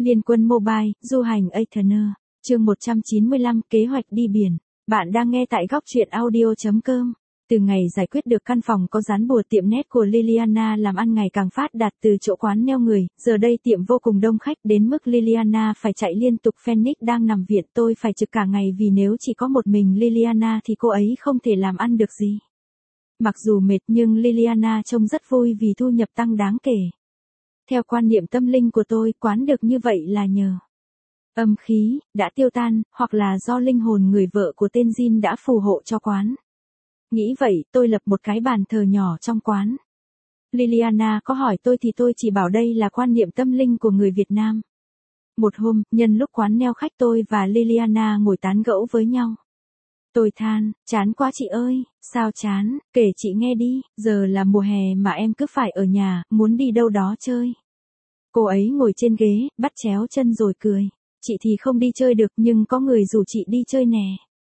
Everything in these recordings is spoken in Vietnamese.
Liên Quân Mobile, du hành Athena. Chương 195, kế hoạch đi biển. Bạn đang nghe tại góc truyện audio.com. Từ ngày giải quyết được căn phòng có dán bùa, tiệm nét của Liliana làm ăn ngày càng phát đạt từ chỗ quán neo người, giờ đây tiệm vô cùng đông khách đến mức Liliana phải chạy liên tục. Phoenix đang nằm viện, tôi phải trực cả ngày vì nếu chỉ có một mình Liliana thì cô ấy không thể làm ăn được gì. Mặc dù mệt nhưng Liliana trông rất vui vì thu nhập tăng đáng kể. Theo quan niệm tâm linh của tôi, quán được như vậy là nhờ âm khí đã tiêu tan, hoặc là do linh hồn người vợ của tên Jin đã phù hộ cho quán. Nghĩ vậy, tôi lập một cái bàn thờ nhỏ trong quán. Liliana có hỏi tôi thì tôi chỉ bảo đây là quan niệm tâm linh của người Việt Nam. Một hôm, nhân lúc quán neo khách, tôi và Liliana ngồi tán gẫu với nhau. Tôi than, chán quá chị ơi. Sao chán? Kể chị nghe đi, giờ là mùa hè mà em cứ phải ở nhà, muốn đi đâu đó chơi. Cô ấy ngồi trên ghế, bắt chéo chân rồi cười. Chị thì không đi chơi được nhưng có người rủ chị đi chơi nè.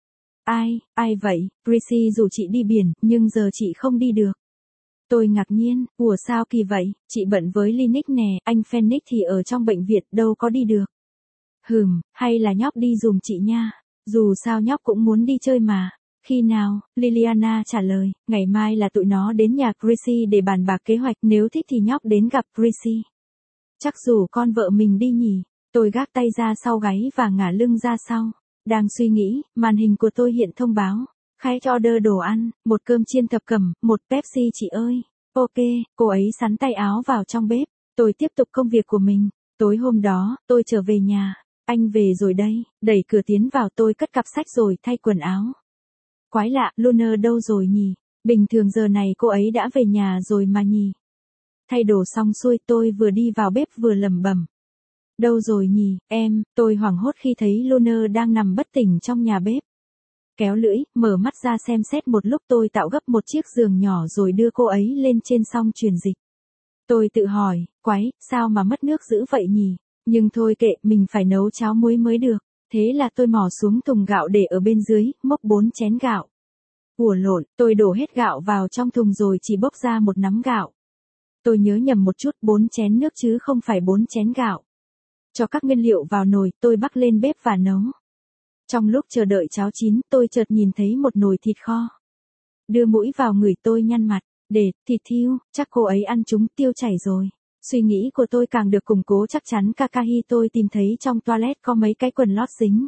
Ai vậy? Prissy rủ chị đi biển, nhưng giờ chị không đi được. Tôi ngạc nhiên, ủa sao kỳ vậy, chị bận với Linux nè, anh Phoenix thì ở trong bệnh viện, đâu có đi được. Hay là nhóc đi giùm chị nha. Dù sao nhóc cũng muốn đi chơi mà. Khi nào? Liliana trả lời, ngày mai là tụi nó đến nhà Prissy để bàn bạc kế hoạch, nếu thích thì nhóc đến gặp Prissy. Chắc rủ con vợ mình đi nhỉ. Tôi gác tay ra sau gáy và ngả lưng ra sau. Đang suy nghĩ, màn hình của tôi hiện thông báo. Khách order đồ ăn, một cơm chiên thập cẩm, một Pepsi chị ơi. Ok, cô ấy sắn tay áo vào trong bếp. Tôi tiếp tục công việc của mình. Tối hôm đó, tôi trở về nhà. Anh về rồi đây, đẩy cửa tiến vào, tôi cất cặp sách rồi thay quần áo. Quái lạ, Luna đâu rồi nhỉ? Bình thường giờ này cô ấy đã về nhà rồi mà nhỉ? Thay đồ xong xuôi, tôi vừa đi vào bếp vừa lẩm bẩm. Đâu rồi nhỉ, em? Tôi hoảng hốt khi thấy Luna đang nằm bất tỉnh trong nhà bếp. Kéo lưỡi, mở mắt ra xem xét một lúc, tôi tạo gấp một chiếc giường nhỏ rồi đưa cô ấy lên trên xong truyền dịch. Tôi tự hỏi, quái, sao mà mất nước dữ vậy nhỉ? Nhưng thôi kệ, mình phải nấu cháo muối mới được. Thế là tôi mò xuống thùng gạo để ở bên dưới, múc 4 chén gạo. Ủa lộn, tôi đổ hết gạo vào trong thùng rồi chỉ bốc ra một nắm gạo. Tôi nhớ nhầm một chút, 4 chén nước chứ không phải 4 chén gạo. Cho các nguyên liệu vào nồi, tôi bắc lên bếp và nấu. Trong lúc chờ đợi cháo chín, tôi chợt nhìn thấy một nồi thịt kho. Đưa mũi vào ngửi, tôi nhăn mặt. Thịt thiêu, chắc cô ấy ăn chúng tiêu chảy rồi. Suy nghĩ của tôi càng được củng cố, chắc chắn Kakahi tôi tìm thấy trong toilet có mấy cái quần lót dính.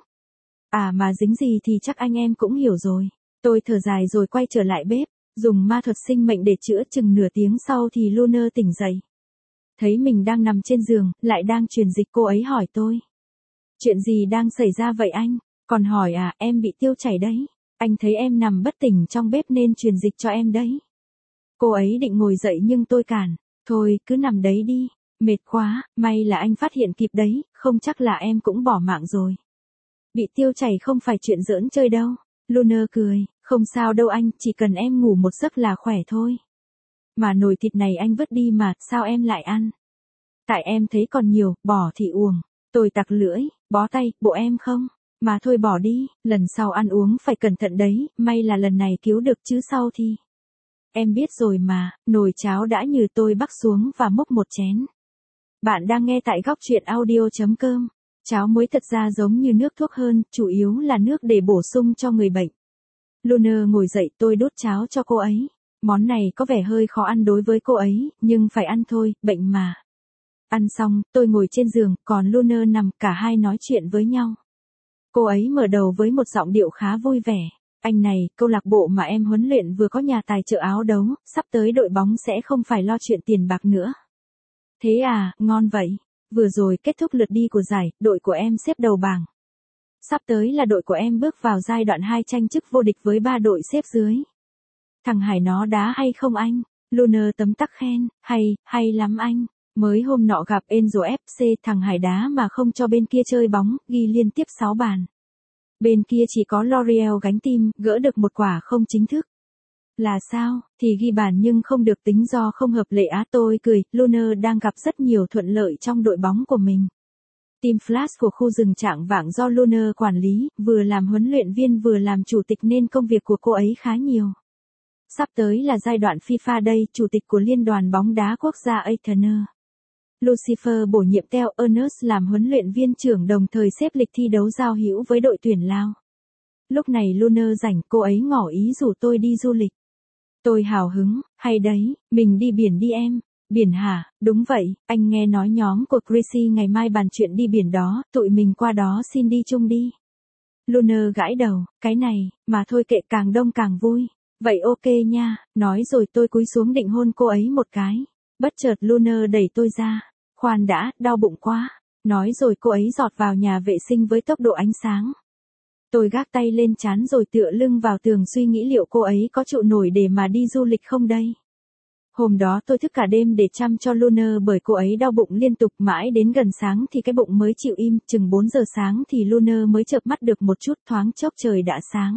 À mà dính gì thì chắc anh em cũng hiểu rồi. Tôi thở dài rồi quay trở lại bếp, dùng ma thuật sinh mệnh để chữa. Chừng nửa tiếng sau thì Luna tỉnh dậy. Thấy mình đang nằm trên giường, lại đang truyền dịch, cô ấy hỏi tôi. Chuyện gì đang xảy ra vậy anh? Còn hỏi à, em bị tiêu chảy đấy. Anh thấy em nằm bất tỉnh trong bếp nên truyền dịch cho em đấy. Cô ấy định ngồi dậy nhưng tôi cản. Thôi, cứ nằm đấy đi. Mệt quá, may là anh phát hiện kịp đấy, không chắc là em cũng bỏ mạng rồi. Bị tiêu chảy không phải chuyện giỡn chơi đâu. Luna cười, không sao đâu anh, chỉ cần em ngủ một giấc là khỏe thôi. Mà nồi thịt này anh vứt đi mà, sao em lại ăn? Tại em thấy còn nhiều, bỏ thì uổng. Tôi tặc lưỡi, bó tay, bộ em không? Mà thôi bỏ đi, lần sau ăn uống phải cẩn thận đấy, may là lần này cứu được chứ sau thì... Em biết rồi mà, nồi cháo đã nhừ, tôi bắc xuống và múc một chén. Bạn đang nghe tại góc truyện audio.com. Cháo muối thật ra giống như nước thuốc hơn, chủ yếu là nước để bổ sung cho người bệnh. Luna ngồi dậy, tôi đút cháo cho cô ấy. Món này có vẻ hơi khó ăn đối với cô ấy, nhưng phải ăn thôi, bệnh mà. Ăn xong, tôi ngồi trên giường, còn Luna nằm, cả hai nói chuyện với nhau. Cô ấy mở đầu với một giọng điệu khá vui vẻ. Anh này, câu lạc bộ mà em huấn luyện vừa có nhà tài trợ áo đấu, sắp tới đội bóng sẽ không phải lo chuyện tiền bạc nữa. Thế à, ngon vậy. Vừa rồi kết thúc lượt đi của giải, đội của em xếp đầu bảng. Sắp tới là đội của em bước vào giai đoạn 2 tranh chức vô địch với 3 đội xếp dưới. Thằng Hải nó đá hay không anh? Luna tấm tắc khen, hay lắm anh. Mới hôm nọ gặp Enzo FC, thằng Hải đá mà không cho bên kia chơi bóng, ghi liên tiếp 6 bàn. Bên kia chỉ có L'Oreal gánh team, gỡ được một quả không chính thức. Là sao, thì ghi bàn nhưng không được tính do không hợp lệ á. Tôi cười, Luna đang gặp rất nhiều thuận lợi trong đội bóng của mình. Team Flash của khu rừng Trạng Vạng do Luna quản lý, vừa làm huấn luyện viên vừa làm chủ tịch nên công việc của cô ấy khá nhiều. Sắp tới là giai đoạn FIFA đây, chủ tịch của Liên đoàn bóng đá quốc gia Athena. Lucifer bổ nhiệm Theo Ernest làm huấn luyện viên trưởng đồng thời xếp lịch thi đấu giao hữu với đội tuyển Lao. Lúc này Luna rảnh, cô ấy ngỏ ý rủ tôi đi du lịch. Tôi hào hứng, hay đấy, mình đi biển đi em. Biển hả? Đúng vậy, anh nghe nói nhóm của Chrissy ngày mai bàn chuyện đi biển đó, tụi mình qua đó xin đi chung đi. Luna gãi đầu, cái này, mà thôi kệ, càng đông càng vui. Vậy ok nha, nói rồi tôi cúi xuống định hôn cô ấy một cái. Bất chợt Luna đẩy tôi ra. Khoan đã, đau bụng quá. Nói rồi cô ấy giọt vào nhà vệ sinh với tốc độ ánh sáng. Tôi gác tay lên trán rồi tựa lưng vào tường suy nghĩ liệu cô ấy có trụ nổi để mà đi du lịch không đây. Hôm đó tôi thức cả đêm để chăm cho Luna bởi cô ấy đau bụng liên tục, mãi đến gần sáng thì cái bụng mới chịu im, chừng 4 giờ sáng thì Luna mới chợp mắt được một chút, thoáng chốc trời đã sáng.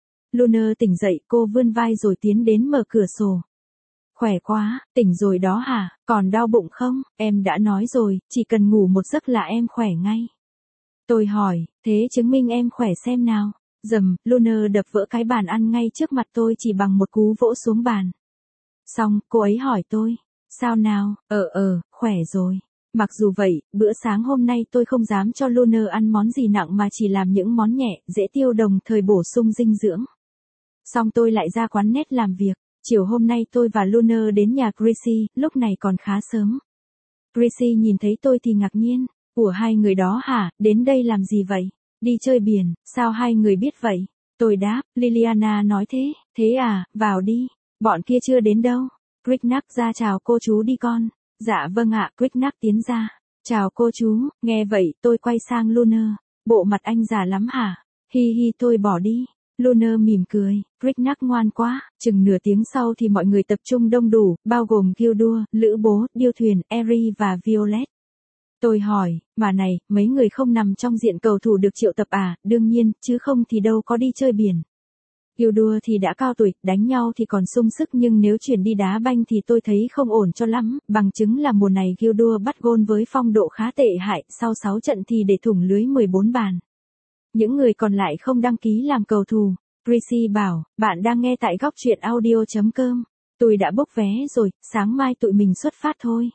Luna tỉnh dậy, cô vươn vai rồi tiến đến mở cửa sổ. Khỏe quá, tỉnh rồi đó hả, còn đau bụng không? Em đã nói rồi, chỉ cần ngủ một giấc là em khỏe ngay. Tôi hỏi, thế chứng minh em khỏe xem nào. Dầm, Luna đập vỡ cái bàn ăn ngay trước mặt tôi chỉ bằng một cú vỗ xuống bàn. Xong, cô ấy hỏi tôi, sao nào, khỏe rồi. Mặc dù vậy, bữa sáng hôm nay tôi không dám cho Luna ăn món gì nặng mà chỉ làm những món nhẹ, dễ tiêu đồng thời bổ sung dinh dưỡng. Xong tôi lại ra quán net làm việc. Chiều hôm nay tôi và Luna đến nhà Chrissy, lúc này còn khá sớm. Chrissy nhìn thấy tôi thì ngạc nhiên. Ủa, hai người đó hả, đến đây làm gì vậy? Đi chơi biển, sao hai người biết vậy? Tôi đáp, Liliana nói thế. Thế à, vào đi. Bọn kia chưa đến đâu. Cricknack ra chào cô chú đi con. Dạ vâng ạ, Cricknack tiến ra. Chào cô chú, nghe vậy tôi quay sang Luna. Bộ mặt anh già lắm hả? Hi hi, tôi bỏ đi. Luna mỉm cười, Cricknack ngoan quá. Chừng nửa tiếng sau thì mọi người tập trung đông đủ, bao gồm Gildur, Lữ Bố, Điêu Thuyền, Eri và Violet. Tôi hỏi, mà này, mấy người không nằm trong diện cầu thủ được triệu tập à? Đương nhiên, chứ không thì đâu có đi chơi biển. Gildur thì đã cao tuổi, đánh nhau thì còn sung sức nhưng nếu chuyển đi đá banh thì tôi thấy không ổn cho lắm, bằng chứng là mùa này Gildur bắt gôn với phong độ khá tệ hại, sau 6 trận thì để thủng lưới 14 bàn. Những người còn lại không đăng ký làm cầu thủ. Chrissy bảo, bạn đang nghe tại góc truyện audio.com. Tôi đã book vé rồi, sáng mai tụi mình xuất phát thôi.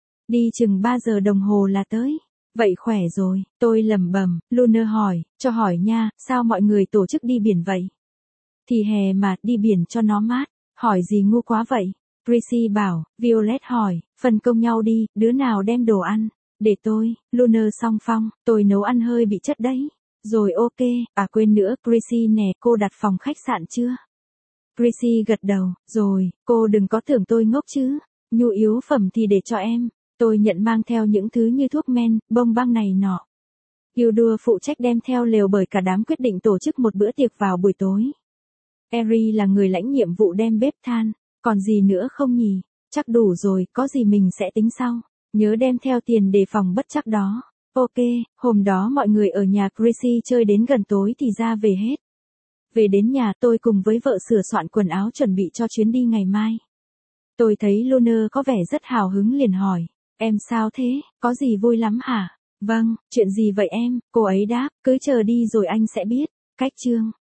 Đi chừng 3 giờ đồng hồ là tới. Vậy khỏe rồi, tôi lẩm bẩm. Luna hỏi, cho hỏi nha, sao mọi người tổ chức đi biển vậy? Thì hè mà, đi biển cho nó mát. Hỏi gì ngu quá vậy? Chrissy bảo, Violet hỏi, phân công nhau đi, đứa nào đem đồ ăn? Để tôi, Luna song phong, tôi nấu ăn hơi bị chất đấy. Rồi ok, à quên nữa, Chrissy nè, cô đặt phòng khách sạn chưa? Chrissy gật đầu, rồi, cô đừng có tưởng tôi ngốc chứ. Nhu yếu phẩm thì để cho em. Tôi nhận mang theo những thứ như thuốc men, bông băng này nọ. Gildur phụ trách đem theo lều bởi cả đám quyết định tổ chức một bữa tiệc vào buổi tối. Eri là người lãnh nhiệm vụ đem bếp than. Còn gì nữa không nhỉ? Chắc đủ rồi, có gì mình sẽ tính sau. Nhớ đem theo tiền đề phòng bất trắc đó. Ok, hôm đó mọi người ở nhà Chrissy chơi đến gần tối thì ra về hết. Về đến nhà tôi cùng với vợ sửa soạn quần áo chuẩn bị cho chuyến đi ngày mai. Tôi thấy Luna có vẻ rất hào hứng liền hỏi, em sao thế, có gì vui lắm hả? Vâng, chuyện gì vậy em? Cô ấy đáp, cứ chờ đi rồi anh sẽ biết. Cách chương